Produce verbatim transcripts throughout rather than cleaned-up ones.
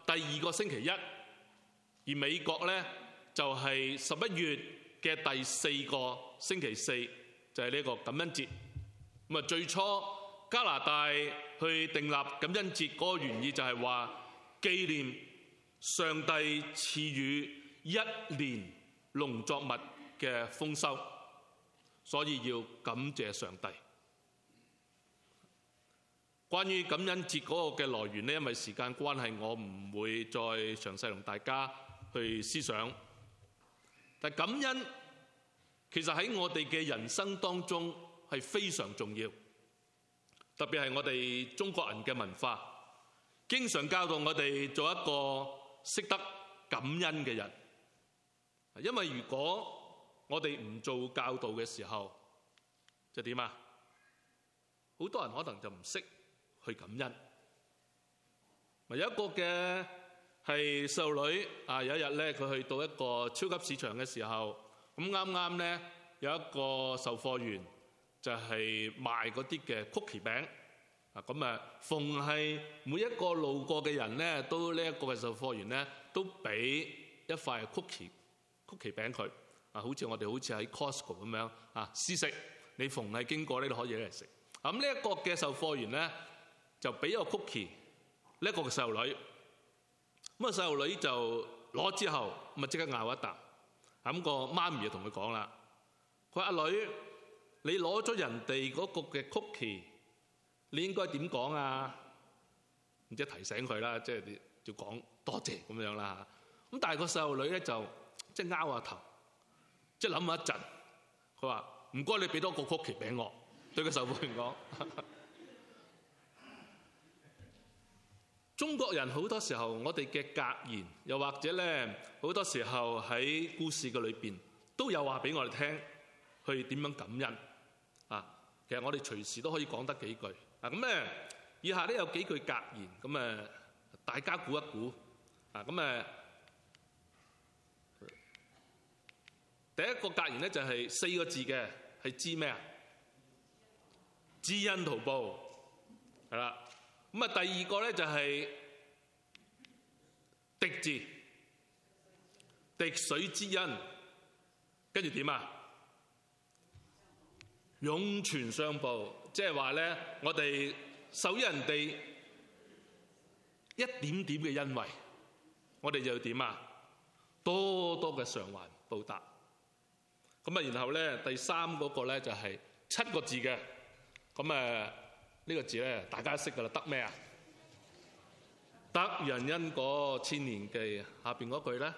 第二個星期一，而美國咧就係十一月嘅第四個星期四，就係呢個感恩節。咁啊，最初加拿大去訂立感恩節嗰個原意就係話紀念上帝賜予一年農作物嘅豐收，所以要感謝上帝。關於感恩節嗰個嘅來源呢，因為時間關係，我唔會再詳細同大家去思想。但感恩其實喺我哋嘅人生當中係非常重要，特別係我哋中國人嘅文化，經常教導我哋做一個識得感恩嘅人。因為如果我哋唔做教導嘅時候，就點啊？好多人可能就唔識去感恩。有一個嘅係細路女啊，有一日咧，佢去到一個超級市場嘅時候，咁啱啱咧有一個售貨員就係賣嗰啲嘅曲奇餅啊，咁啊，逢係每一個路過嘅人咧，都呢一個嘅售貨員咧，都俾一塊曲奇曲奇餅佢啊，好似我哋好似喺 Costco 咁樣啊，試食，你逢係經過呢度可以嚟食。咁呢一個嘅售貨員咧，就俾個曲奇呢一個嘅細路女，咁啊細路女就攞之後，咁啊即刻咬一啖。咁個媽咪就同佢講啦，佢話：阿女，你攞咗人哋嗰個嘅曲奇，你應該點講啊？唔知提醒佢啦，即係你要講多謝咁樣啦。咁但係個細路女咧就即係拗下頭，即係諗下一陣，佢話：唔該，你俾多個曲奇俾我。對個售貨員講。中國人好多時候，我哋嘅格言，又或者咧，好多時候喺故事嘅裏邊都有話俾我哋聽，去點樣感恩啊！其實我哋隨時都可以講得幾句啊！咁咧，以下咧有幾句格言，咁誒大家估一估啊！咁誒第一個格言咧就係四個字嘅，係知咩啊？知恩圖報，係啦。咁啊，第二個咧就係滴字，滴水之恩，跟住點啊？湧泉相報，即係話咧，我哋受於人哋一點點嘅恩惠，我哋就要點啊？多多嘅償還報答。咁啊，然後咧第三嗰個咧就係七個字嘅，咁誒。呢個字咧，大家識噶啦，得咩啊？得人恩果千年記，下邊嗰句咧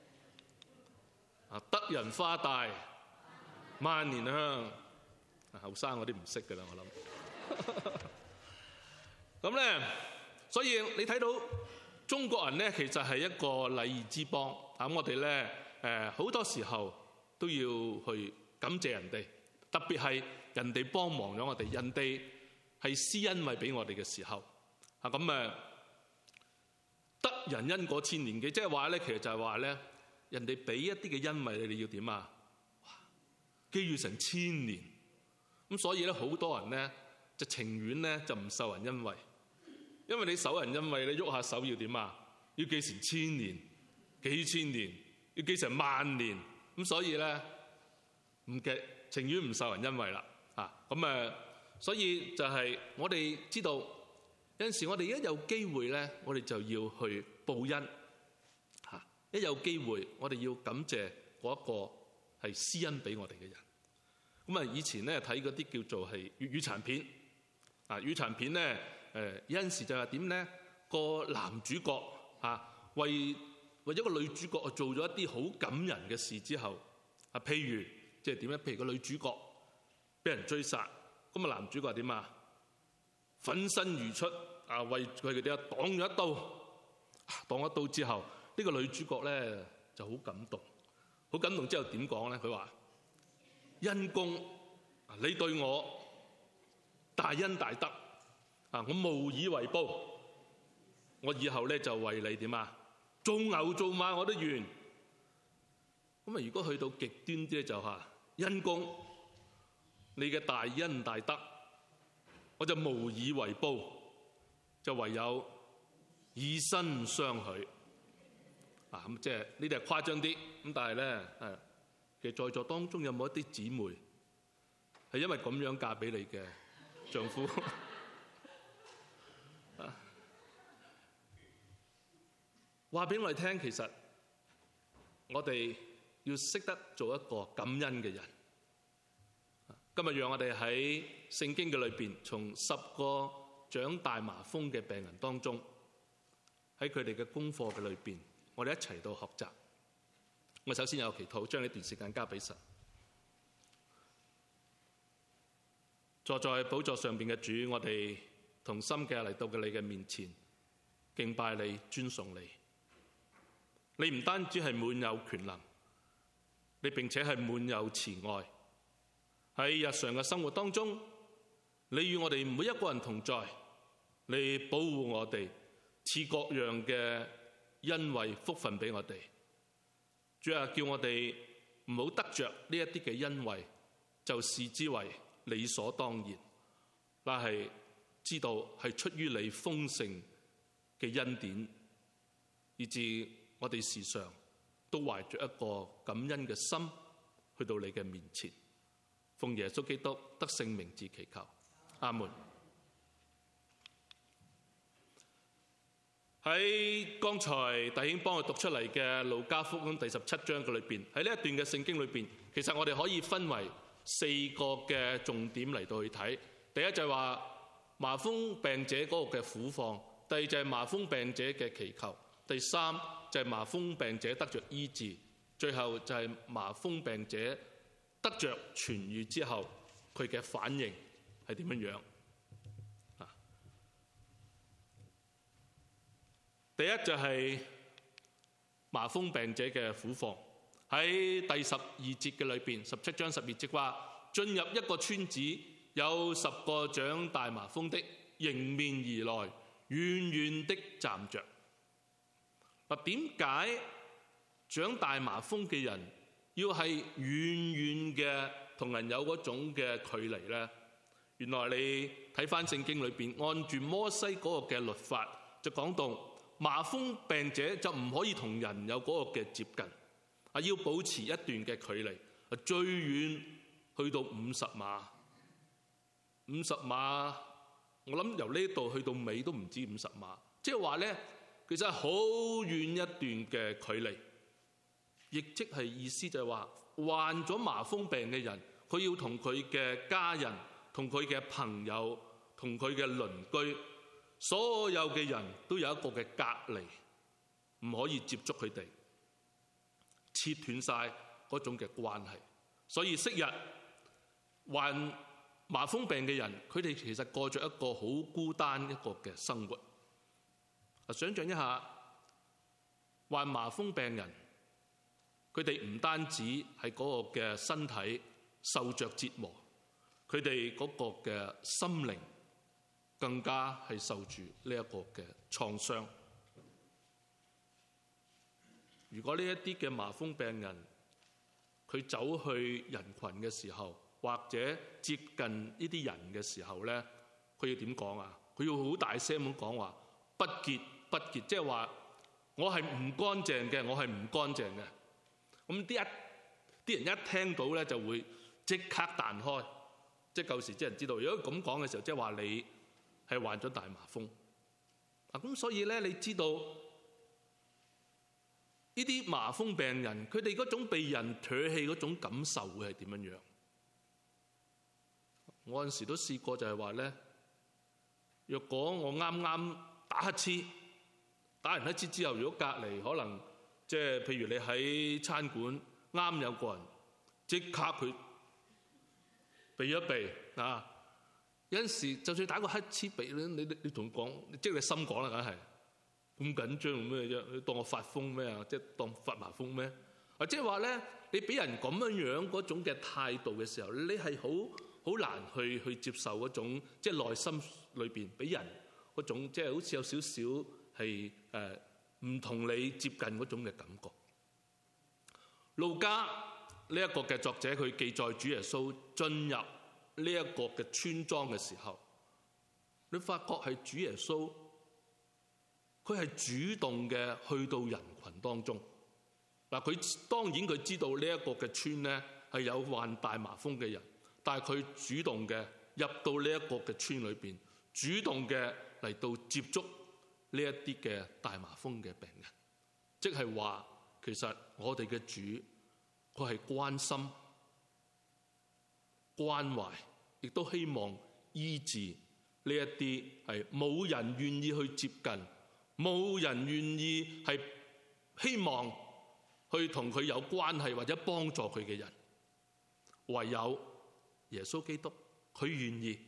啊，得人花大萬年香。後生嗰啲唔識噶啦，我諗。咁咧，所以你睇到中國人咧，其實係一個禮儀之邦。咁我哋咧誒好多時候都要去感謝人哋，特別係人哋幫忙咗我哋，人哋係施恩惠俾我哋嘅時候，啊咁誒得人恩果千年記，即係話咧，其實就係話咧，人哋俾一啲嘅恩惠，你哋要點啊？哇，記住成千年，咁所以咧，好多人咧就情願咧就唔受人恩惠，因為你受人恩惠，你喐下手要點啊？要記成千年、幾千年，要記成萬年，咁所以咧唔記，情願唔受人恩惠啦，啊咁誒。所以就係我哋知道有陣時我哋一有機會咧，我哋就要去報恩嚇。一有機會，我哋要感謝嗰一個係施恩俾我哋嘅人。咁啊，以前咧睇嗰啲叫做係粵語殘片啊，粵語殘片咧誒有陣時就係點咧，個男主角嚇為為咗個女主角做咗一啲好感人嘅事之後啊，譬如即係點咧？譬如個女主角俾人追殺。咁啊，男主角係點啊？奮身而出啊，為佢哋啊擋咗一刀，擋一刀之後，呢個女主角咧就好感動，好感動之後點講咧？佢話：恩公，你對我大恩大德啊，我無以為報，我以後咧就為你點啊？做牛做馬我都願。咁啊，如果去到極端啲咧，就話恩公，你嘅大恩大德，我就無以為報，就唯有以身相許。啊，咁即係呢啲係誇張啲，咁但係咧，誒，其實在座當中有冇一啲姊妹係因為咁樣嫁俾你嘅丈夫？啊，話俾我哋聽，其實我哋要識得做一個感恩嘅人。今日讓我哋喺聖經嘅裏邊，從十個長大麻風嘅病人當中，喺佢哋嘅功課嘅裏邊，我哋一齊到學習。我首先有祈禱，將呢段時間交俾神。坐在寶座上邊嘅主，我哋同心嘅嚟到嘅你嘅面前，敬拜你，尊崇你。你唔單止係滿有權能，你並且係滿有慈愛。喺日常嘅生活當中，你與我哋每一個人同在，你保護我哋，賜各樣嘅恩惠福分俾我哋。主啊，叫我哋唔好得着呢一啲嘅恩惠，就視之為理所當然，但係知道係出於你豐盛嘅恩典，以致我哋時常都懷着一個感恩嘅心去到你嘅面前。奉耶穌基督得勝名字祈求，阿門。喺剛才弟兄幫我讀出嚟嘅路加福音第十七章嘅裏邊，喺呢一段嘅聖經裏邊，其實我哋可以分為四個嘅重點嚟到去睇。第一就係話麻風病者嗰個嘅苦況，第二就係麻風病者嘅祈求，第三就係麻風病者得着醫治，最後就係麻風病者得着痊癒之後，佢嘅反應係點樣樣？啊，第一就係麻風病者嘅苦況。喺第十二節嘅裏邊，十七章十二節話：進入一個村子，有十個長大麻風的迎面而來，遠遠的站着。嗱，點解長大麻風嘅人要係遠遠嘅同人有嗰種嘅距離呢？原來你睇翻聖經裏邊，按住摩西嗰個嘅律法，就講到麻風病者就唔可以同人有嗰個嘅接近，啊，要保持一段嘅距離，最遠去到五十碼。五十碼，我諗由呢度去到尾都唔止五十碼，即係話呢，其實係好遠一段嘅距離。亦即係意思就係話，患咗麻風病嘅人，佢要同佢嘅家人、同佢嘅朋友、同佢嘅鄰居，所有嘅人都有一個嘅隔離，唔可以接觸佢哋，切斷晒嗰種嘅關係。所以昔日患麻風病嘅人，佢哋其實過着一個好孤單一個嘅生活。想象一下，患麻風病人，佢哋唔單止係嗰個嘅身體受着折磨，佢哋嗰個嘅心靈更加係受住呢一個嘅創傷。如果呢一啲嘅麻風病人，佢走去人群嘅時候，或者接近呢啲人嘅時候咧，佢要點講啊？佢要好大聲咁講話，不潔不潔，即係話我係唔乾淨嘅，我係唔乾淨嘅。咁啲一啲人一聽到咧，就會即刻彈開，即係舊時啲人知道，如果咁講嘅時候，即係話你係患咗大麻風。啊，咁所以咧，你知道呢啲麻風病人，佢哋嗰種被人唾棄嗰種感受會係點樣樣？我嗰陣時都試過就係話咧，若果我啱啱打乞嗤，打完乞嗤之後，如果隔離可能即係譬如你喺餐館啱有個人即刻佢避一避啊！有陣時就算打個乞嗤避咧，你你你同佢講，即係你心講啦，梗係咁緊張咩啫？你當我發瘋咩啊？即係當發麻風咩？啊，即係話咧，你俾人咁樣樣嗰種嘅態度嘅時候，你係好好難去去接受嗰種即係內心裏邊俾人嗰種即係好似有少少係誒唔同你接近嗰種嘅感覺。路加呢一個嘅作者，佢記載主耶穌進入呢一個嘅村莊嘅時候，你發覺係主耶穌佢係主動嘅去到人群當中。嗱，佢當然佢知道呢一個嘅村咧係有患大麻風嘅人，但係佢主動嘅入到呢一個嘅村裏邊，主動嘅嚟到接觸呢一啲嘅大麻風嘅病人，即係話其實我哋嘅主佢係關心、關懷，亦都希望醫治呢一啲係冇人願意去接近、冇人願意係希望去同佢有關係或者幫助佢嘅人，唯有耶穌基督佢願意。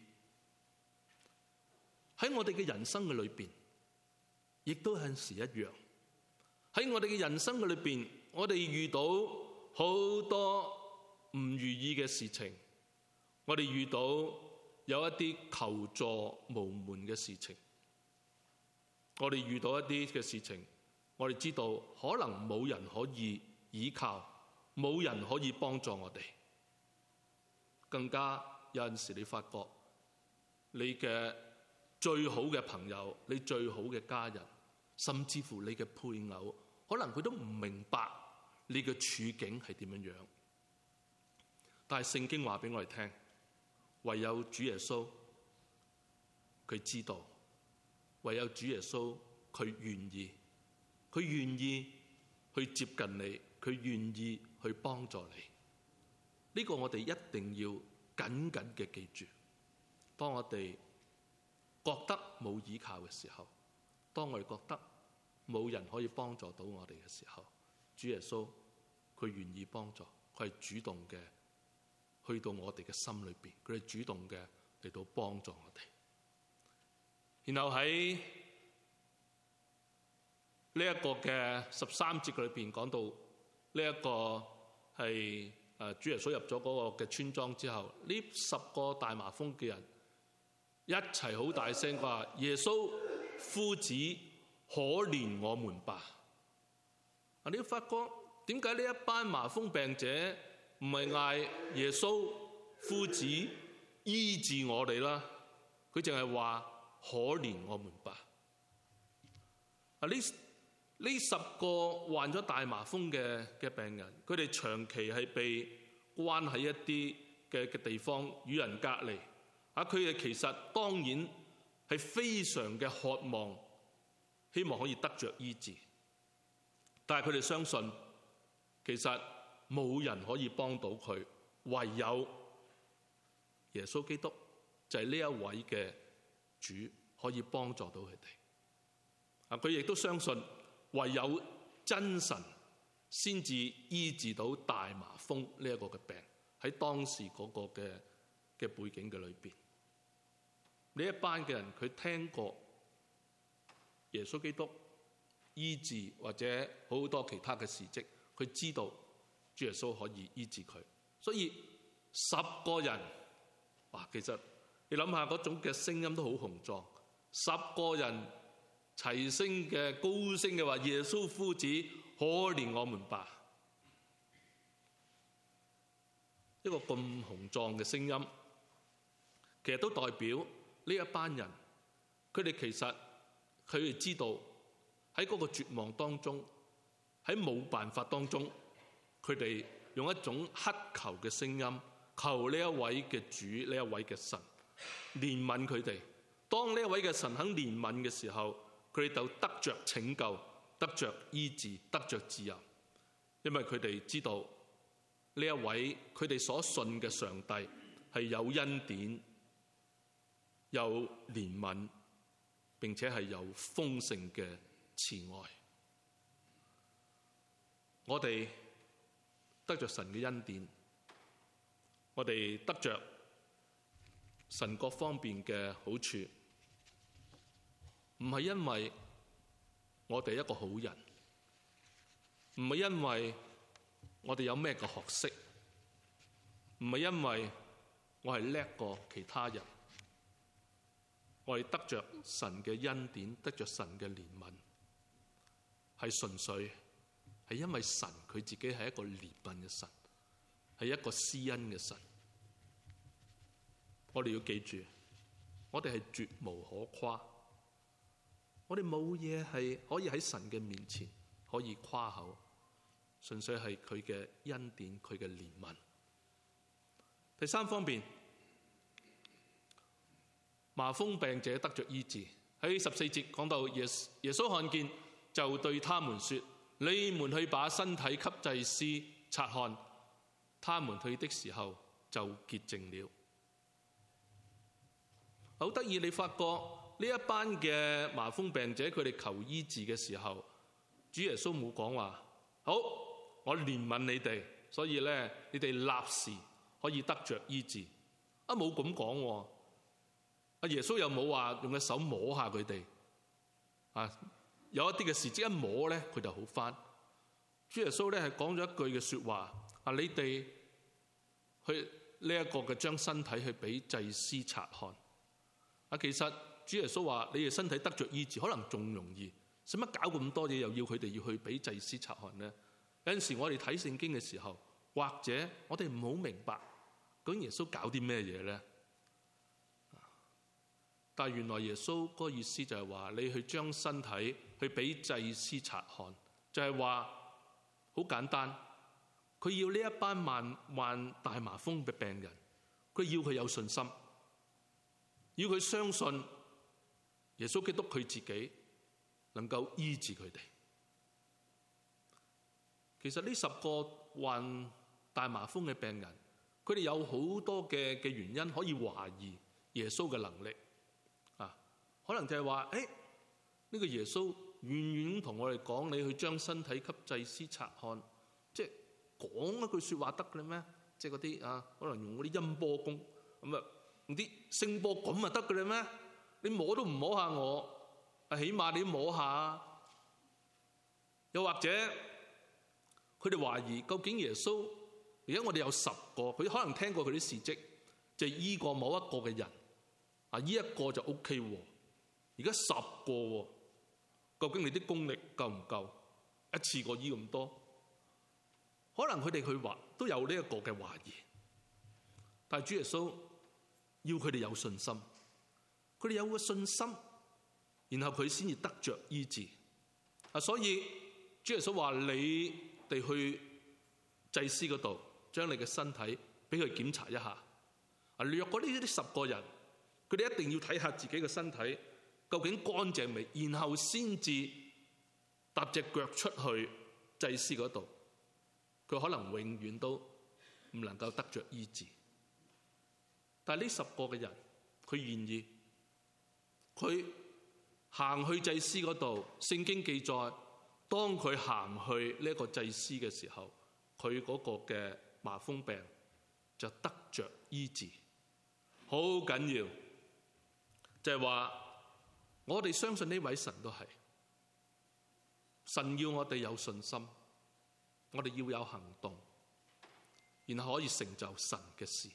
喺我哋嘅人生嘅裏邊，亦都有陣時一樣。喺我哋嘅人生嘅裏邊，我哋遇到好多唔如意嘅事情，我哋遇到有一啲求助無門嘅事情，我哋遇到一啲嘅事情，我哋知道可能冇人可以依靠，冇人可以幫助我哋。更加有陣時你發覺你嘅最好嘅朋友，你最好嘅家人，甚至乎你嘅配偶，可能佢都唔明白你嘅處境係點樣樣。但係聖經話俾我哋聽，唯有主耶穌佢知道，唯有主耶穌佢願意，佢願意去接近你，佢願意去幫助你。呢個我哋一定要緊緊嘅記住。當我哋覺得冇依靠嘅時候，當我哋覺得冇人可以幫助到我哋嘅時候，主耶穌佢願意幫助，佢係主動嘅去到我哋嘅心裏邊，佢係主動嘅嚟到幫助我哋。然後喺呢一個嘅十三節裏邊講到呢一個係誒主耶穌入咗嗰個嘅村莊之後，呢十個大麻風嘅人一齊好大聲話：耶穌夫子，可憐我們吧！啊，你要發覺點解呢一班麻風病者唔係嗌耶穌夫子醫治我哋啦？佢淨係話可憐我們吧。啊，呢呢十個患咗大麻風嘅嘅病人，佢哋長期係被關喺一啲嘅嘅地方與人隔離。啊，佢哋其實當然係非常嘅渴望，希望可以得着醫治，但係佢哋相信其實冇人可以幫到佢，唯有耶穌基督就係呢一位嘅主可以幫助到佢哋。啊，佢亦都相信唯有真神先至醫治到大麻風呢一個嘅病，喺當時嗰個嘅嘅背景嘅裏邊。呢一班嘅人佢聽過耶穌基督醫治或者好多其他嘅事蹟，佢知道主耶穌可以醫治佢，所以十個人，哇！其實你諗下嗰種嘅聲音都好雄壯，十個人齊聲嘅高聲嘅話：耶穌夫子，可憐我們吧！一個咁雄壯嘅聲音，其實都代表呢一班人，佢哋其實佢哋知道喺嗰個絕望當中，喺冇辦法當中，佢哋用一種乞求嘅聲音，求呢一位嘅主，呢一位嘅神憐憫佢哋。當呢一位嘅神肯憐憫嘅時候，佢哋就得着拯救，得着醫治，得着自由。因為佢哋知道呢一位佢哋所信嘅上帝係有恩典、有憐憫，並且係有豐盛嘅慈愛。我哋得着神嘅恩典，我哋得着神各方面嘅好處，唔係因為我哋一個好人，唔係因為我哋有咩嘅學識，唔係因為我係叻過其他人。我哋得着神嘅恩典，得着神嘅憐憫，係純粹係因為神佢自己係一個憐憫嘅神，係一個施恩嘅神。我哋要記住，我哋係絕無可誇， 我哋冇嘢係可以喺神嘅面前可以誇口，純粹係佢嘅恩典，佢嘅憐憫。第三方面，麻風病者得着醫治。喺十四節講到耶耶穌看見，就對他們說：你們去把身體給祭司察看。他們去的時候就潔淨了。好得意，你發覺呢一班嘅麻風病者，佢哋求醫治嘅時候，主耶穌冇講話好，我憐憫你哋，所以咧你哋立時可以得着醫治。啊，冇咁講。阿耶穌又冇話用隻手摸下佢哋。啊，有一啲嘅事蹟一摸咧，佢就好返。主耶穌咧係講咗一句嘅說話。啊！你哋去呢一個嘅將身體去俾祭司察看。啊，其實主耶穌話：你哋身體得着醫治，可能仲容易，使乜搞咁多嘢，又要佢哋要去俾祭司察看呢？有陣時我哋睇聖經嘅時候，或者我哋唔好明白究竟耶穌搞啲咩嘢咧？但係原來耶穌嗰個意思就係話：你去將身體去俾祭司察看，就係話好簡單。佢要呢一班患患大麻風嘅病人，佢要佢有信心，要佢相信耶穌基督佢自己能夠醫治佢哋。其實呢十個患大麻風嘅病人，佢哋有好多嘅嘅原因可以懷疑耶穌嘅能力啊，可能就係話：誒呢個耶穌遠遠同我哋講，你去將身體給祭司察看，即係講一句説話得嘅咩？即係嗰啲啊，可能用嗰啲音波功咁啊，用啲聲波咁啊得嘅咩？你摸都唔摸下我，啊起碼你摸下。又或者佢哋懷疑究竟耶穌，而家我哋有十個，佢可能聽過佢啲事蹟，就係醫過某一個嘅人，啊醫一個就 O K 喎。而家十個喎，究竟你啲功力夠唔夠？一次過醫咁多？可能佢哋去話都有呢一個嘅懷疑，但係主耶穌要佢哋有信心，佢哋有個信心，然後佢先至得着醫治。啊，所以主耶穌話：你哋去祭司嗰度，將你嘅身體俾佢檢查一下。啊，若果呢啲十個人，佢哋一定要睇下自己嘅身體究竟乾淨未，然後先至踏隻腳出去祭司嗰度。佢可能永遠都唔能夠得着醫治，但係呢十個嘅人，佢願意，佢行去祭司嗰度。聖經記載，當佢行去呢個祭司嘅時候，佢嗰個嘅麻風病就得着醫治。好緊要，就係話我哋相信呢位神都係神，要我哋有信心。我哋要有行動，然後可以成就神嘅事。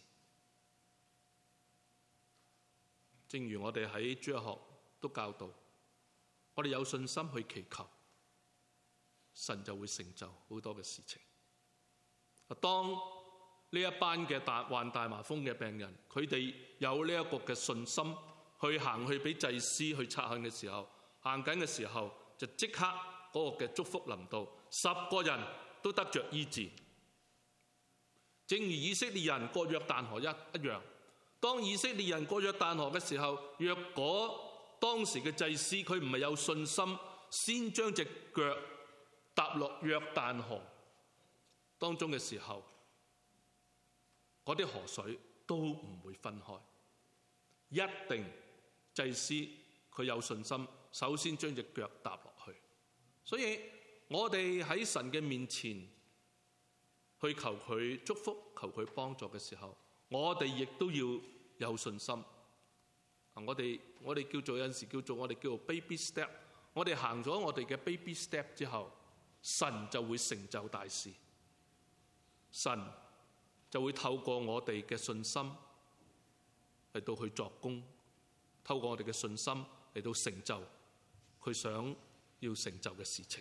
正如我哋喺主日學都教導，我哋有信心去祈求，神就會成就好多嘅事情。當呢一班嘅大患大麻風嘅病人，佢哋有呢一個嘅信心去行去俾祭司去察看嘅時候，行緊嘅時候就即刻嗰個嘅祝福臨到，十個人都得着醫治。正如以色列人過約旦河一一樣，當以色列人過約旦河嘅時候，若果當時嘅祭司佢唔係有信心，先將隻腳踏落約旦河當中嘅時候，嗰啲河水都唔會分開。一定祭司佢有信心，首先將隻腳踏落去。所以我哋喺神嘅面前去求佢祝福、求佢幫助嘅時候，我哋亦都要有信心。我哋我哋叫做有陣時叫做我哋叫做 baby step。我哋行咗我哋嘅 baby step 之後，神就會成就大事。神就會透過我哋嘅信心嚟到去作工，透過我哋嘅信心嚟到成就佢想要成就嘅事情。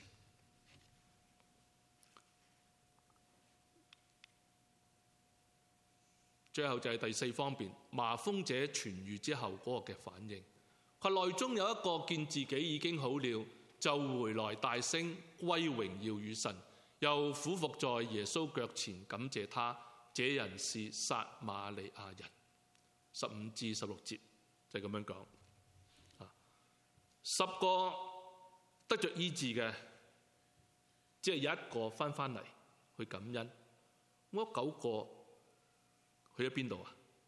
最後就係第四方面，麻風者痊癒之後嗰個嘅反應。 佢內中有一個見自己已經好了，就回來大聲歸榮耀與神，又俯伏在耶穌腳前感謝他。這人是撒瑪利亞人。十五至十六節就係咁樣講。十個得着醫治嘅，只係有一個翻返嚟去感恩。嗰九個去咗邊度啊？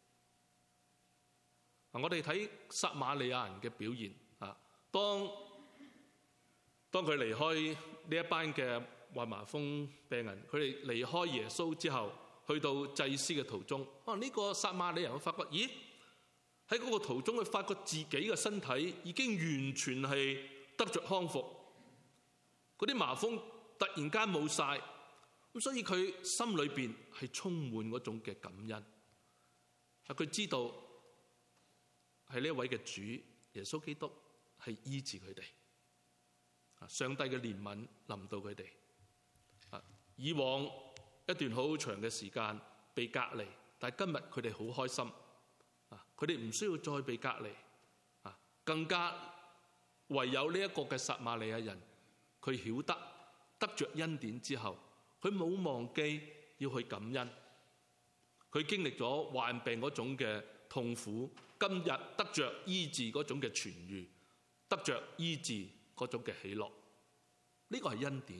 我哋睇撒瑪利亞人嘅表現啊，當當佢離開呢一班嘅患麻風病人，佢哋離開耶穌之後，去到祭司嘅途中，啊呢、這個撒瑪利亞人會發覺，咦喺嗰個途中，佢發覺自己嘅身體已經完全係得着康復，嗰啲麻風突然間冇晒，咁所以佢心裏邊係充滿嗰種嘅感恩。啊，佢知道係呢一位嘅主耶穌基督係醫治佢哋，啊上帝嘅憐憫臨到佢哋。啊，以往一段好長嘅時間被隔離，但係今日佢哋好開心。啊，佢哋唔需要再被隔離。啊，更加唯有呢一個嘅撒瑪利亞人，佢曉得得着恩典之後，佢冇忘記要去感恩。佢經歷咗患病嗰種嘅痛苦，今日得着醫治嗰種嘅痊癒，得着醫治嗰種嘅喜樂，呢個係恩典。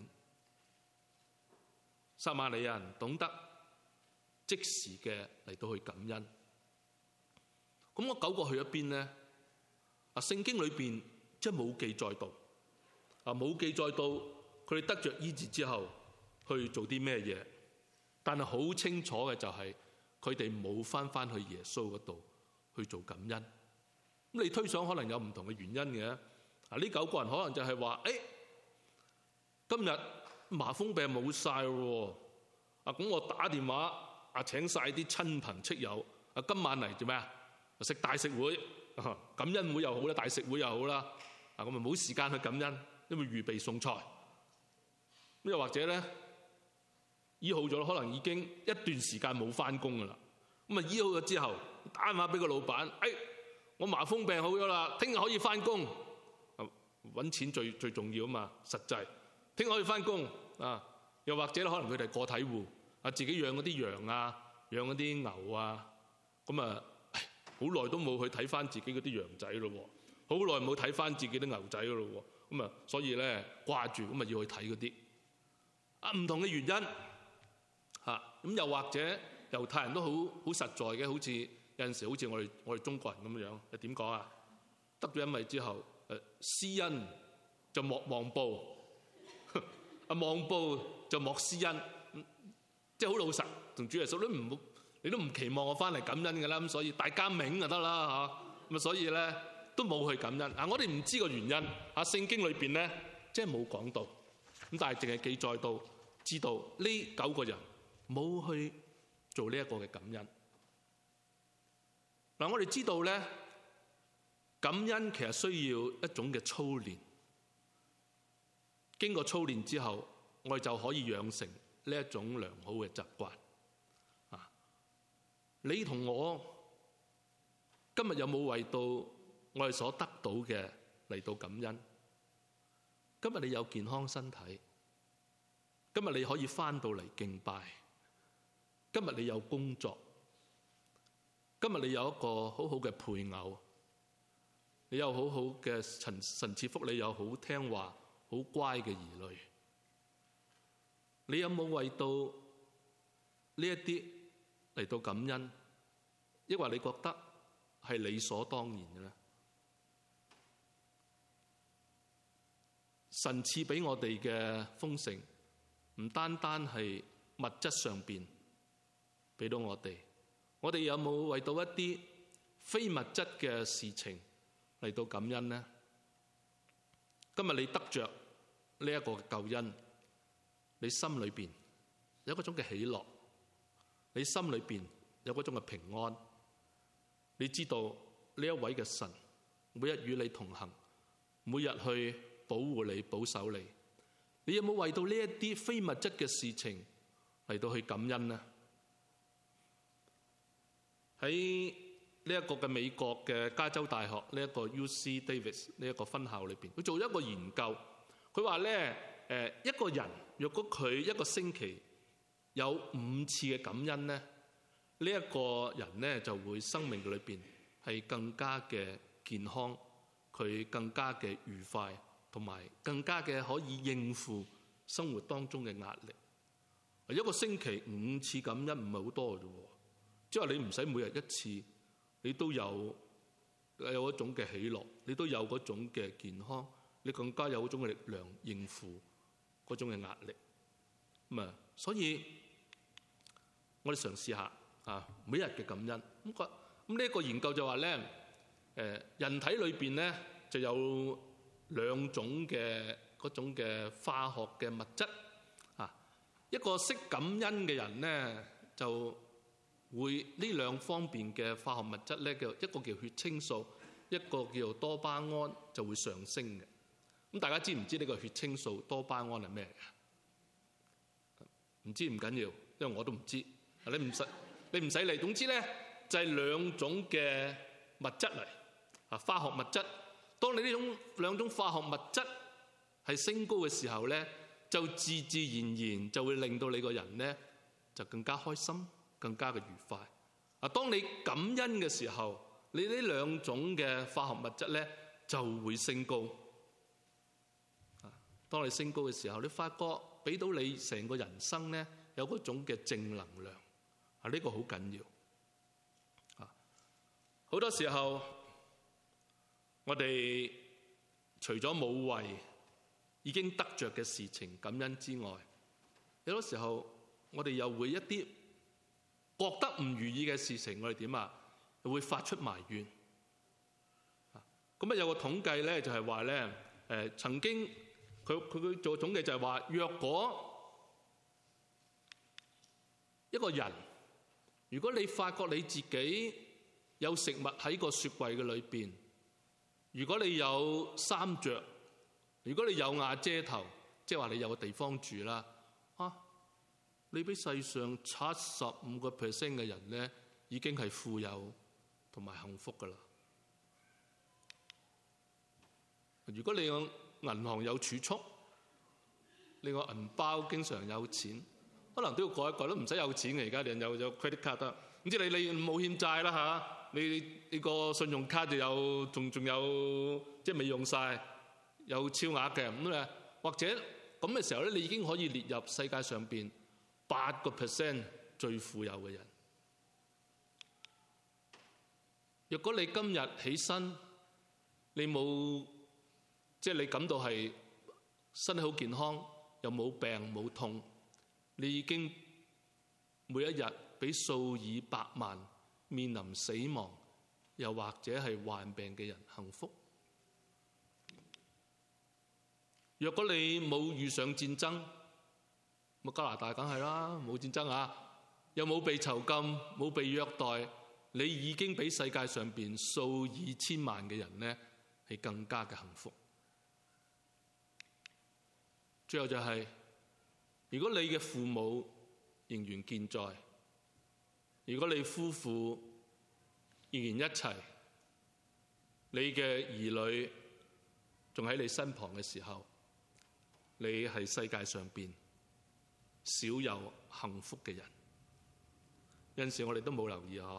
撒瑪利亞人懂得即時嘅嚟到去感恩。咁嗰九個去咗邊呢？啊，聖經裏邊即係冇記載到，啊冇記載到佢哋得着醫治之後去做啲咩嘢，但係好清楚嘅就係佢哋冇翻翻去耶穌嗰度去做感恩。咁你推想可能有唔同嘅原因嘅。啊，呢九個人可能就係話，誒，今日麻風病冇晒咯，啊咁我打電話啊請晒啲親朋戚友，啊今晚嚟做咩啊？食大食會，感恩會又好啦，大食會又好啦。啊咁咪冇時間去感恩，因為預備餸菜。咁又或者咧，醫好咗，可能已經一段時間冇翻工噶啦。咁啊醫好咗之後，打電話俾個老闆，誒，我麻風病好咗啦，聽日可以翻工。揾錢最最重要啊嘛，實際。聽日可以翻工啊。又或者可能佢哋係個體戶，啊自己養嗰啲羊啊，養嗰啲牛啊，咁啊好耐都冇去睇翻自己嗰啲羊仔咯，好耐冇睇翻自己啲牛仔噶咯，咁啊所以咧掛住，咁啊要去睇嗰啲。啊唔同嘅原因嚇，咁又或者猶太人都好好實在嘅，好似有陣時好似我哋我哋中國人咁樣，係點講啊？得咗恩惠之後，誒施恩就莫忘報，啊忘報就莫施恩，即係好老實，同主耶穌都唔好，你都唔期望我翻嚟感恩㗎啦，咁所以大家明就得啦嚇，咁啊所以咧都冇去感恩。啊我哋唔知個原因，啊聖經裏邊咧即係冇講到，咁但係淨係記載到知道呢九個人冇去做呢一個嘅感恩。嗱我哋知道咧，感恩其實需要一種嘅操練，經過操練之後，我哋就可以養成呢一種良好嘅習慣。啊，你同我今日有冇為到我哋所得到嘅嚟到感恩？今日你有健康身體，今日你可以翻到嚟敬拜，今日你有工作，今日你有一個好好嘅配偶，你有好好嘅神神賜福，你有好聽話好乖嘅兒女，你有冇為到呢一啲嚟到感恩？抑或你覺得係理所當然嘅咧？神賜俾我哋嘅豐盛，唔單單係物質上邊俾到我哋，我哋有冇為到一啲非物質嘅事情嚟到感恩呢？今日你得着呢一個救恩，你心裏邊有嗰種嘅喜樂，你心裏邊有嗰種嘅平安，你知道呢一位嘅神每日與你同行，每日去保護你、保守你。你有冇為到呢一啲非物質嘅事情嚟到去感恩呢？喺呢一個嘅美國嘅加州大學呢一個 U C Davis 呢一個分校裏邊，佢做咗一個研究，佢話咧誒一個人若果佢一個星期有五次嘅感恩咧，呢一個人咧就會生命裏邊係更加嘅健康，佢更加嘅愉快，同埋更加嘅可以應付生活當中嘅壓力。一個星期五次感恩唔係好多嘅啫喎，即係你唔使每日一次，你都有有一種嘅喜樂，你都有嗰種嘅健康，你更加有嗰種嘅力量應付嗰種嘅壓力。咁啊，所以我哋嘗試下啊，每日嘅感恩。咁個咁呢一個研究就話咧，誒人體裏邊咧就有兩種嘅嗰種嘅化學嘅物質啊。一個識感恩嘅人咧，就會呢兩方面嘅化學物質咧，叫一個叫血清素，一個叫多巴胺，就會上升嘅。咁大家知唔知呢個血清素、多巴胺係咩嚟？唔知唔緊要，因為我都唔知。你唔使你唔使嚟。總之咧，就係兩種嘅物質嚟啊，化學物質。當你呢種兩種化學物質係升高嘅時候咧，就自自然然就會令到你個人咧就更加開心，更加嘅愉快。啊，當你感恩嘅時候，你呢兩種嘅化學物質咧就會升高。啊，當你升高嘅時候，你發覺俾到你成個人生咧有嗰種嘅正能量。啊，呢個好緊要。啊，好多時候我哋除咗冇為已經得着嘅事情感恩之外，有多時候我哋又會一啲覺得唔如意嘅事情，我哋點啊？會發出埋怨。咁啊有個統計咧，就係話咧，誒曾經佢佢佢做統計就係話，若果一個人，如果你發覺你自己有食物喺個雪櫃嘅裏邊，如果你有衫着，如果你有瓦遮頭，即係話你有個地方住啦，啊，你比世上七十五個 percent 嘅人咧，已經係富有同埋幸福噶啦。如果你個銀行有儲蓄，你個銀包經常有錢，可能都要改一改，都唔使有錢嘅。而家你有有 credit card 得，唔知你你冇欠債啦嚇，你你個信用卡就有，仲仲有即係未用晒，有超額嘅咁咧，或者咁嘅時候咧，你已經可以列入世界上邊八個 percent 最富有嘅人。若果你今日起身，你冇即係你感到係身體好健康，又冇病冇痛，你已經每一日比數以百萬面臨死亡又或者係患病嘅人幸福。若果你冇遇上戰爭，咁加拿大梗係啦，冇戰爭啊，又冇被囚禁，冇被虐待，你已經比世界上邊數以千萬嘅人呢係更加嘅幸福。最後就係、是，如果你嘅父母仍然健在，如果你夫婦仍然一齊，你嘅兒女仲喺你身旁嘅時候，你係世界上邊少有幸福嘅人。有陣時我哋都冇留意嗬。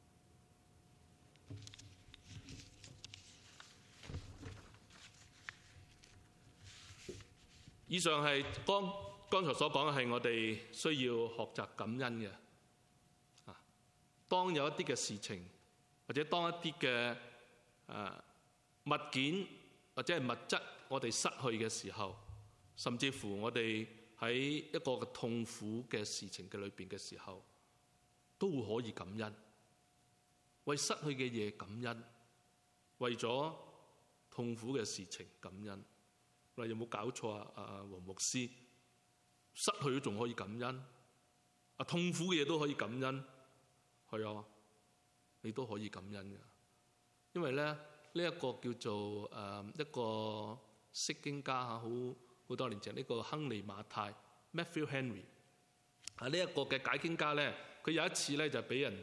以上係剛剛才所講嘅係我哋需要學習感恩嘅。啊，當有一啲嘅事情，或者當一啲嘅誒物件或者係物質，我哋失去嘅時候，甚至乎我哋喺一個痛苦嘅事情嘅裏邊嘅時候，都會可以感恩，為失去嘅嘢感恩，為咗痛苦嘅事情感恩。嗱，有冇搞錯啊？啊，黃牧師，失去都仲可以感恩，啊，痛苦嘅嘢都可以感恩，係啊，你都可以感恩嘅，因為咧呢一、這個叫做誒、呃、一個釋經家嚇，好好多年前呢、這個亨利馬太 Matthew Henry 啊，呢、這、一個嘅解經家咧，佢有一次咧就俾人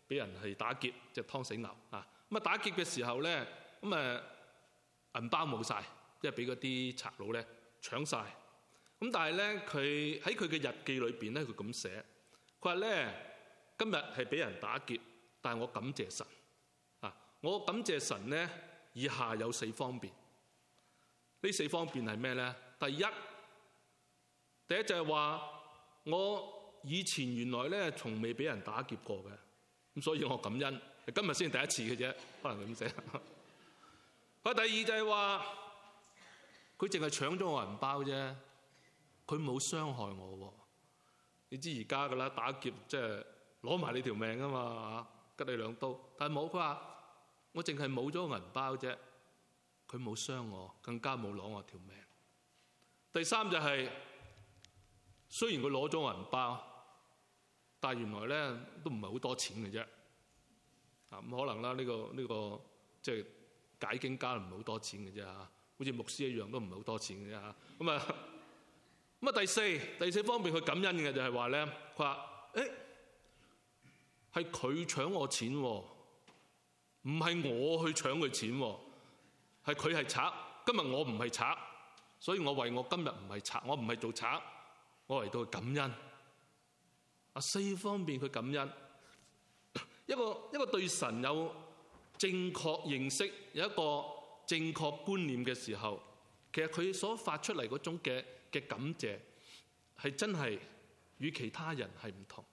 俾人係打劫，即係劏死牛啊！咁啊打劫嘅時候咧，咁啊銀包冇晒，即係俾嗰啲賊佬咧搶晒。咁但係咧，佢喺佢嘅日記裏邊咧，佢咁寫，佢話咧今日係俾人打劫，但係我感謝神啊！我感謝神咧，以下有四方面。呢四方面係咩咧？第一，第一就係話我以前原來咧從未俾人打劫過嘅，咁所以我感恩。今日先第一次嘅啫，可能咁寫。佢第二就係話佢淨係搶咗我銀包啫，佢冇傷害我。你知而家噶啦，打劫即係攞埋你條命啊嘛，吉你兩刀。但係冇，佢話我淨係冇咗個銀包啫，佢冇傷我，更加冇攞我條命。第三就係、是、雖然佢攞咗我銀包，但係原來咧都唔係好多錢嘅啫。啊咁可能啦，呢、這個呢、這個即係、就是、解經家唔係好多錢嘅啫嚇，好似牧師一樣都唔係好多錢嘅啫嚇。咁啊咁啊第四第四方面佢感恩嘅就係話咧，佢話誒係佢搶我錢喎，唔係我去搶佢錢喎，係佢係賊，今日我唔係賊，所以我為我今日唔係賊，我唔係做賊，我嚟到去感恩。啊四方面佢感恩。一個一個對神有正確認識，有一個正確觀念嘅時候，其實佢所發出嚟嗰種嘅嘅感謝係真係與其他人係唔同。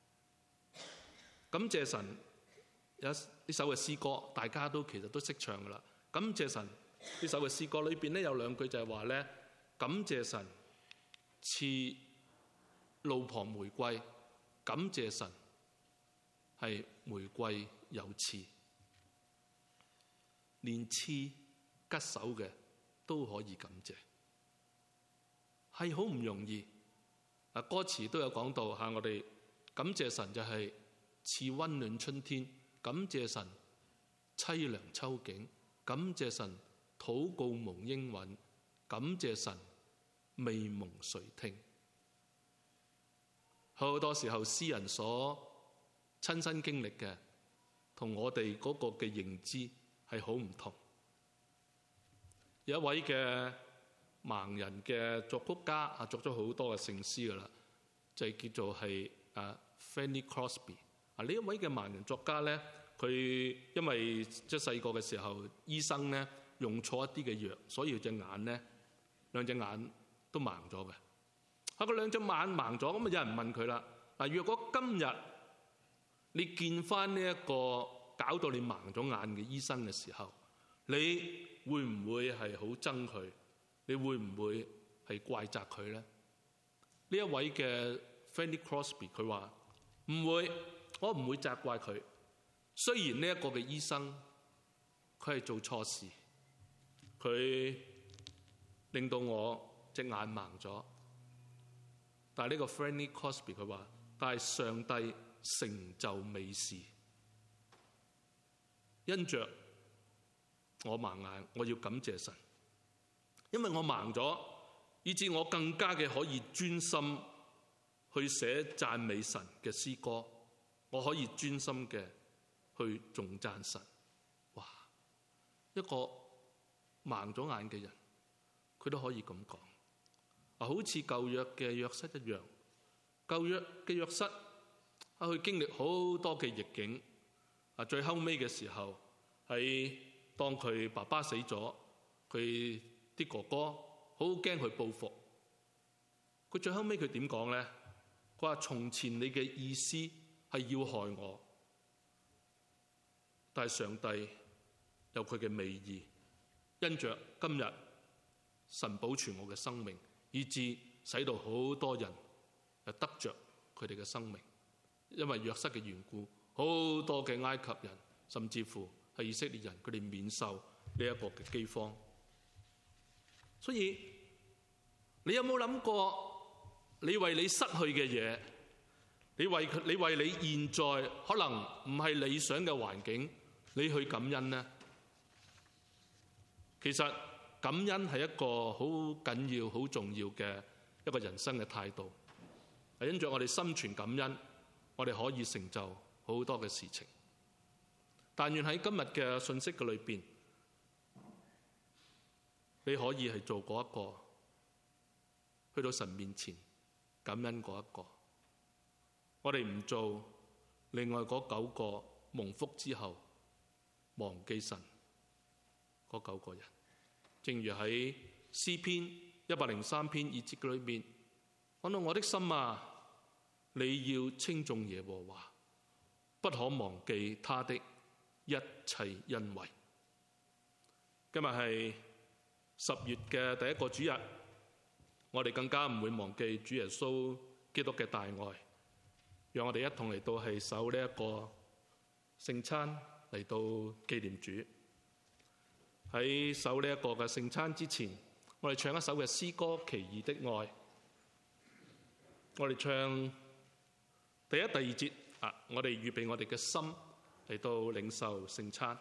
感謝神有呢首嘅詩歌，大家都其實都識唱噶啦。感謝神呢首嘅詩歌裏邊咧有兩句就係話咧，感謝神賜路旁玫瑰，感謝神係玫瑰有刺，連刺吉手嘅都可以感謝，係好唔容易。啊，歌詞都有講到嚇，我哋感謝神就係賜溫暖春天，感謝神淒涼秋景，感謝神禱告蒙應允，感謝神未蒙垂聽。好多時候詩人所親身經歷嘅，同我哋嗰個嘅認知係好唔同。有一位嘅盲人嘅作曲家啊，作咗好多嘅聖詩噶啦，就係、是、叫做係啊 Fanny Crosby 啊。呢一位嘅盲人作家咧，佢因為即係細個嘅時候，醫生咧用錯一啲嘅藥，所以佢隻眼咧兩隻眼都盲咗嘅。啊，佢兩隻眼盲咗，咁啊有人問佢啦，嗱，若果今日你見翻呢一個搞到你盲咗眼嘅醫生嘅時候，你會唔會係好憎佢？你會唔會係怪責佢咧？呢一位嘅 Fanny Crosby 佢話唔會，我唔會責怪佢。雖然呢一個嘅醫生佢係做錯事，佢令到我隻眼盲咗，但係呢個 Fanny Crosby 佢話，但係上帝成就美事，因着我盲眼，我要感謝神，因為我盲咗，以致我更加嘅可以專心去寫讚美神嘅詩歌，我可以專心嘅去頌讚神。哇！一個盲咗眼嘅人，佢都可以咁講啊，好似舊約嘅約瑟一樣，舊約嘅約瑟。啊！佢經歷好多嘅逆境，啊，最後尾嘅時候係當佢爸爸死咗，佢啲哥哥好驚佢報復。佢最後尾佢點講咧？佢話：從前你嘅意思係要害我，但係上帝有佢嘅美意，因着今日神保存我嘅生命，以致使到好多人又得着佢哋嘅生命。因為約瑟嘅緣故，好多嘅埃及人，甚至乎係以色列人，佢哋免受呢一個嘅饑荒。所以你有冇諗過，你為你失去嘅嘢，你為佢，你為你現在可能唔係理想嘅環境，你去感恩呢？其實感恩係一個好緊要、好重要嘅一個人生嘅態度。係因着我哋心存感恩，我哋可以成就好多嘅事情。但願喺今日嘅信息嘅裏邊，你可以係做嗰一個去到神面前感恩嗰一個。我哋唔做另外嗰九個蒙福之後忘記神嗰九個人。正如喺詩篇一百零三篇二節嘅裏面講到，我的心啊，你要稱頌耶和華，不可忘記他的一切恩惠。今日係十月嘅第一個主日，我哋更加唔會忘記主耶穌基督嘅大愛。讓我哋一同嚟到係守呢一個聖餐，嚟到紀念主。喺守呢一個嘅聖餐之前，我哋唱一首嘅詩歌《奇異的愛》。我哋唱第一、第二節啊，我哋預備我哋嘅心嚟到領受聖餐。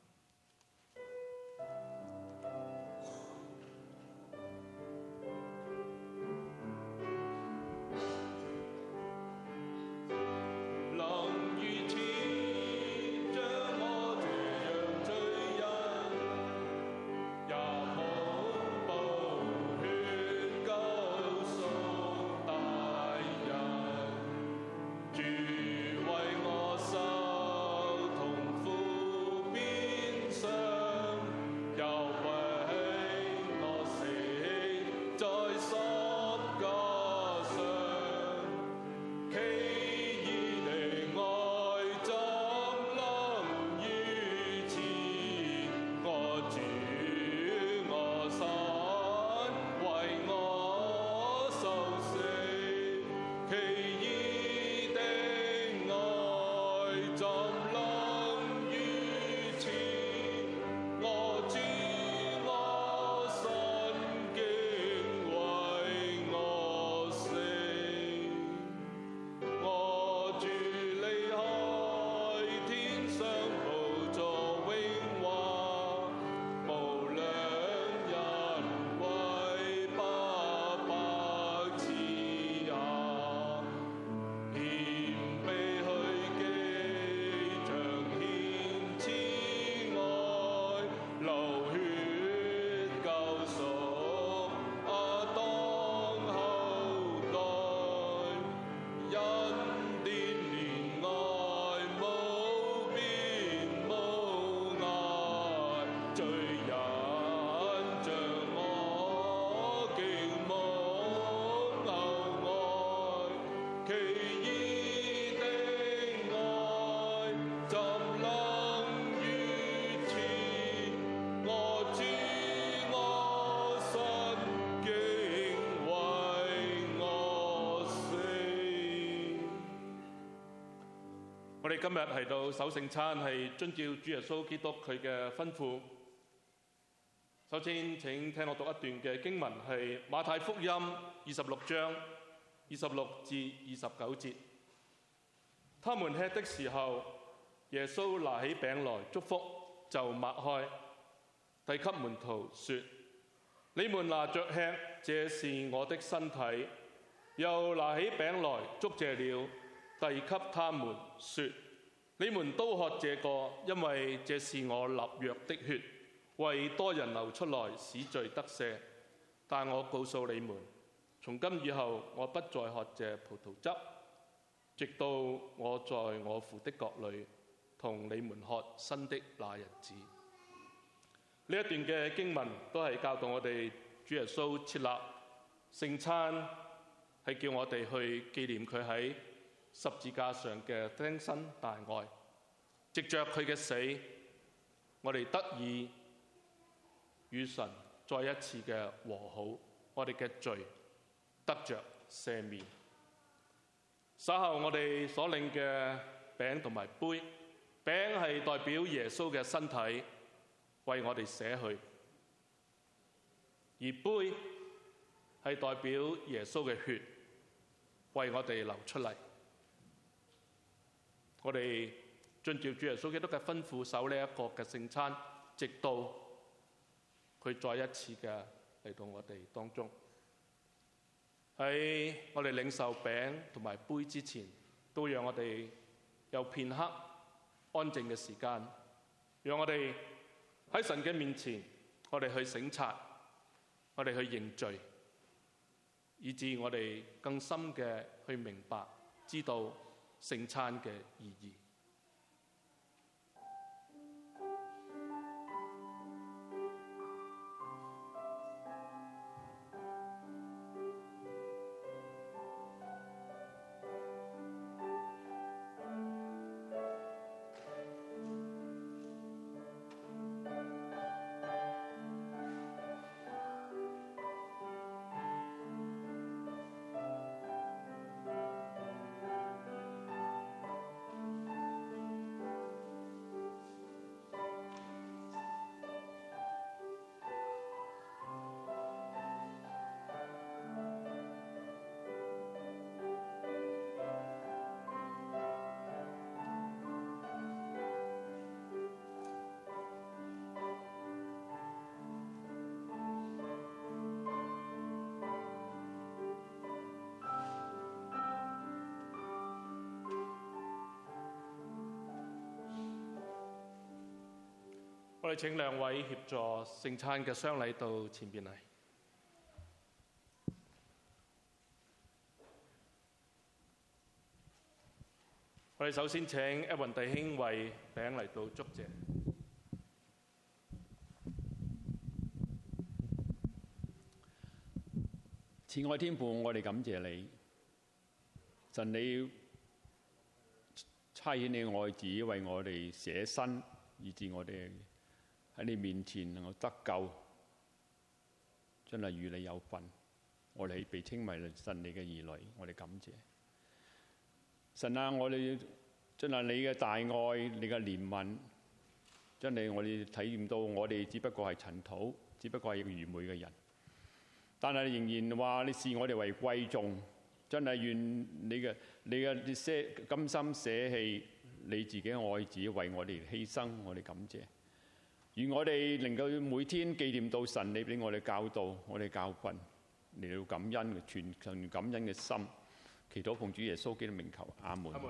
我哋今日係到守聖餐，係遵照主耶穌基督佢嘅吩咐。首先請聽我讀一段嘅經文，係馬太福音二十六章二十六至二十九節。他們吃的時候，耶穌拿起餅來祝福，就擘開，遞給門徒說：你們拿着吃，這是我的身體。又拿起餅來祝謝了，遞給他們說：你們都喝這個，因為這是我立約的血，為多人流出來，使罪得赦。但我告訴你們，從今以後，我不再喝這葡萄汁，直到我在我父的國裏同你們喝新的那日子。呢一段嘅經文都係教導我哋主耶穌設立聖餐，係叫我哋去紀念佢喺十字架上嘅犧牲大愛。藉着佢嘅死，我哋得以與神再一次嘅和好，我哋嘅罪得着赦免。稍後我哋所領嘅餅同埋杯，餅係代表耶穌嘅身體為我哋捨去，而杯係代表耶穌嘅血為我哋流出嚟。我哋遵照主耶穌基督嘅吩咐守呢一個嘅聖餐，直到佢再一次嘅嚟到我哋當中。喺我哋領受餅同埋杯之前，都讓我哋有片刻安靜嘅時間，讓我哋喺神嘅面前，我哋去省察，我哋去認罪，以致我哋更深嘅去明白，知道聖餐嘅意義。我哋請兩位協助聖餐嘅雙禮到前邊嚟。我哋首先請一雲弟兄為餅嚟到祝謝。 慈愛天父，我哋感謝你，神你差遣你愛子為我哋捨身，以致我哋喺你面前能夠得救，真係與你有份。我哋被稱為神你嘅兒女，我哋感謝神啊！我哋真係你嘅大愛，你嘅憐憫，真係我哋體驗到我哋只不過係塵土，只不過係愚昧嘅人，但係仍然話你視我哋為貴重，真係願你嘅你嘅捨甘心捨棄你自己嘅愛子為我哋犧牲，我哋感謝。願我哋能夠每天紀念到神你俾我哋教導，我哋教訓，嚟到感恩嘅全全感恩嘅心，祈禱奉主耶穌基督名求，阿門。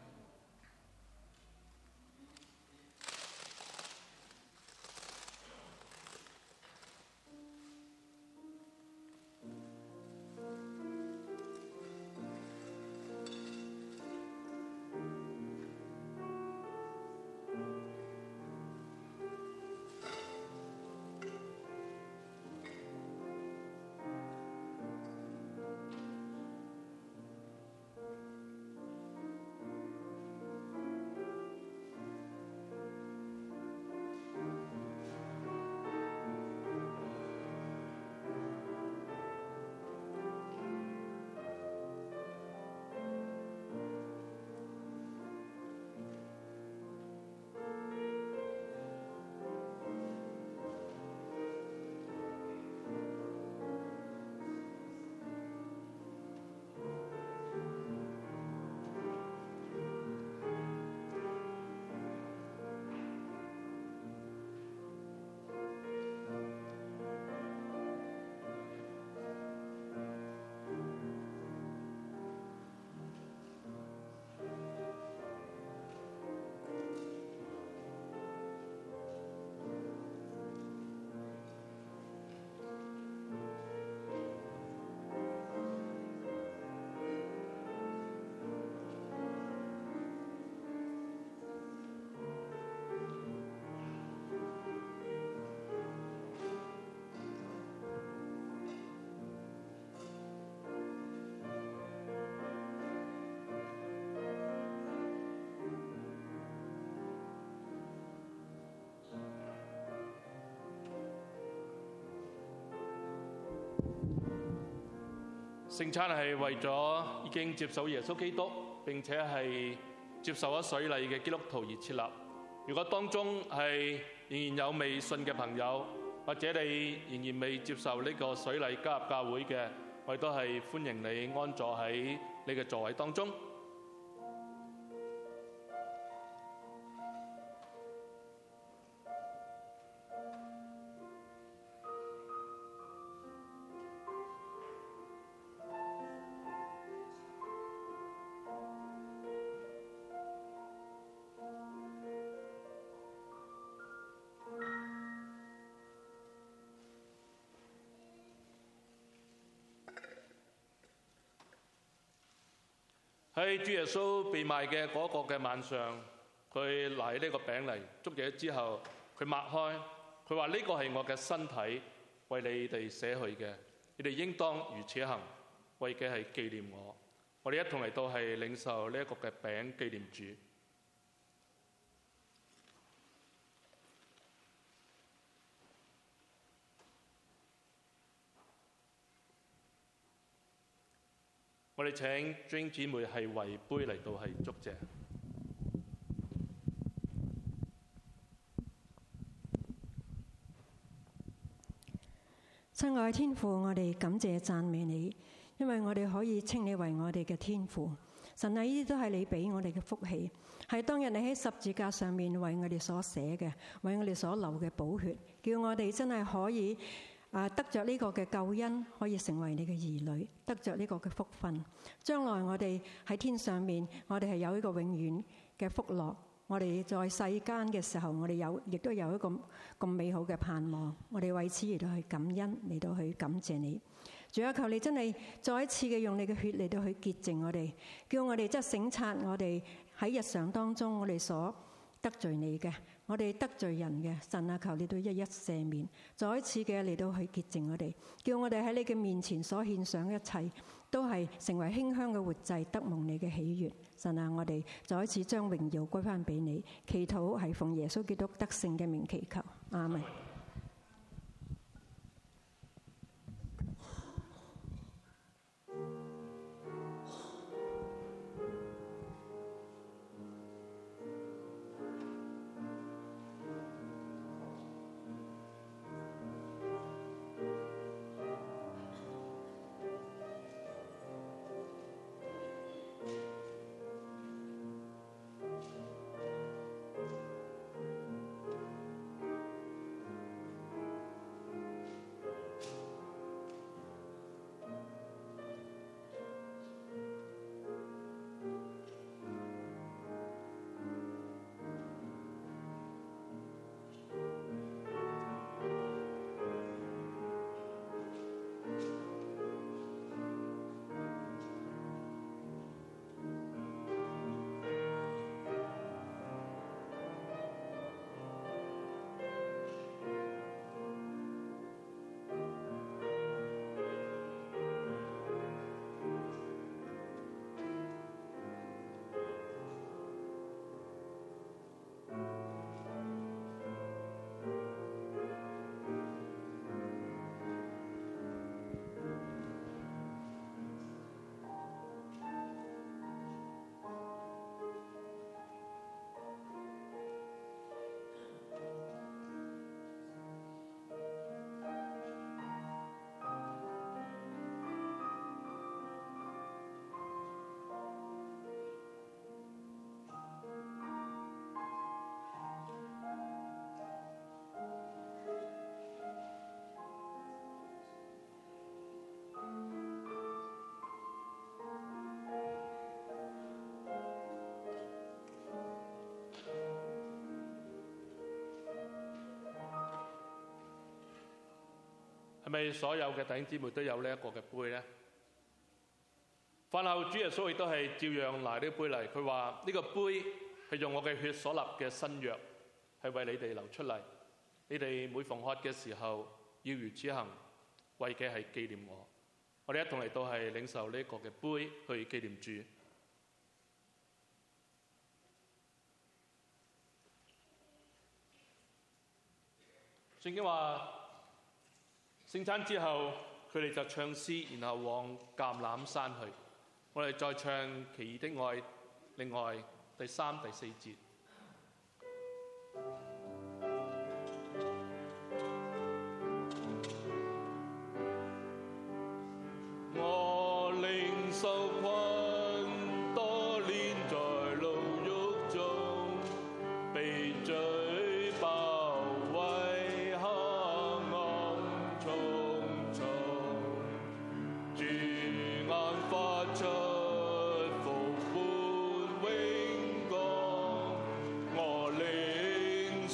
聖餐係為咗已經接受耶穌基督並且係接受咗水禮嘅基督徒而設立。如果當中係仍然有未信嘅朋友，或者你仍然未接受呢個水禮加入教會嘅，我亦都係歡迎你安坐喺你嘅座位當中。 喺主耶穌被賣嘅嗰個嘅晚上，佢拿起呢個餅嚟，祝謝之後，佢擘開，佢話呢個係我嘅身體，為你哋捨去嘅，你哋應當如此行，為嘅係紀念我。我哋一同嚟到係領受呢一個嘅餅，紀念主。我哋請弟兄姊妹係為杯嚟到係祝謝。 親愛天父，我哋感謝讚美你，因為我哋可以稱你為我哋嘅天父。神啊，呢啲都係你俾我哋嘅福氣，係當日你喺十字架上面為我哋所寫嘅，為我哋所流嘅寶血，叫我哋真係可以啊得着呢個嘅救恩，可以成為你嘅兒女，得着呢個嘅福分。將來我哋喺天上面，我哋係有一個永遠嘅福樂。我哋在世間嘅時候，我哋有亦都有一個咁美好嘅盼望。我哋為此嚟到去感恩，嚟到去感謝你。主啊，求你真係再一次嘅用你嘅血嚟到去潔淨我哋，叫我哋即係省察我哋喺日常當中我哋所得罪你嘅，我哋得罪人嘅，神啊，求你都一一赦免，再一次嘅嚟到去潔淨我哋，叫我哋喺你嘅面前所獻上一切，都係成為馨香嘅活祭，得蒙你嘅喜悅。神啊，我哋再一次將榮耀歸翻俾你，祈禱係奉耶穌基督得勝嘅名祈求，阿們。 係咪所有嘅弟兄姊妹都有呢一個嘅杯呢？飯後主耶穌亦都係照樣拿呢杯嚟，佢話呢個杯係用我嘅血所立嘅新約，係為你哋流出嚟。你哋每逢喝嘅時候要如此行，為嘅係紀念我。我哋一同嚟到係領受呢個嘅杯去紀念主。聖經話聖餐之後，佢哋就唱詩，然後往橄欖山去。我哋再唱《奇異的愛》，另外第三、第四節。我領受困多年在牢獄中，被罪包圍黑暗重重，主眼發出復活榮光，我領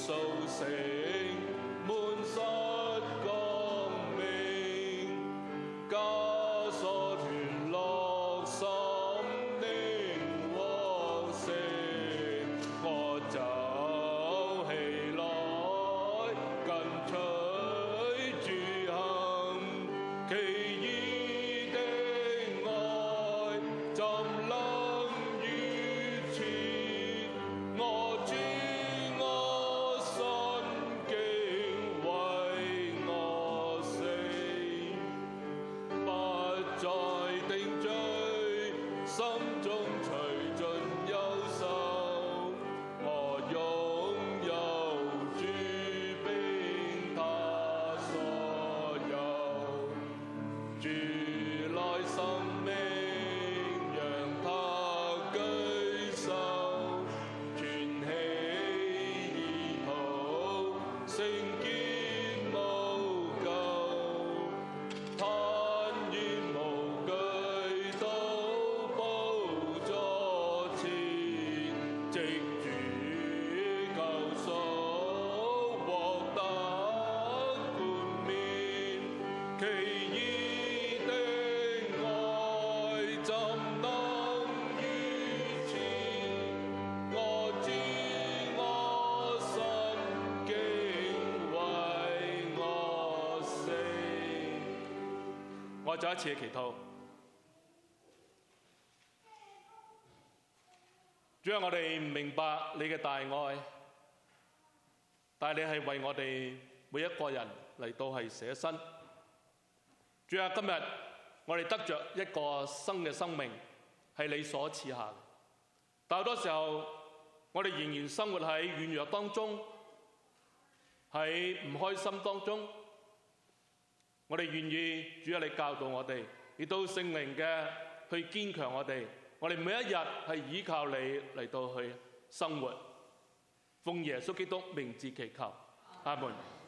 心中隨盡憂愁，我擁有主並他所有，主來生命讓他居首，全起意圖聖潔無咎，坦然無懼到寶座前，藉主救贖獲得冠冕，奇異的愛怎能預前？我知我心竟為我死。我再一次嘅祈禱，主啊，我哋唔明白你嘅大愛，但係你係為我哋每一個人嚟到係捨身。主啊，今日我哋得着一個新嘅生命，係你所賜下嘅。但好多時候，我哋仍然生活喺軟弱當中，喺唔開心當中。我哋願意主啊，你教導我哋，亦都聖靈嘅去堅強我哋。我哋每一日係依靠你嚟到去生活。奉耶穌基督名字祈求，阿門。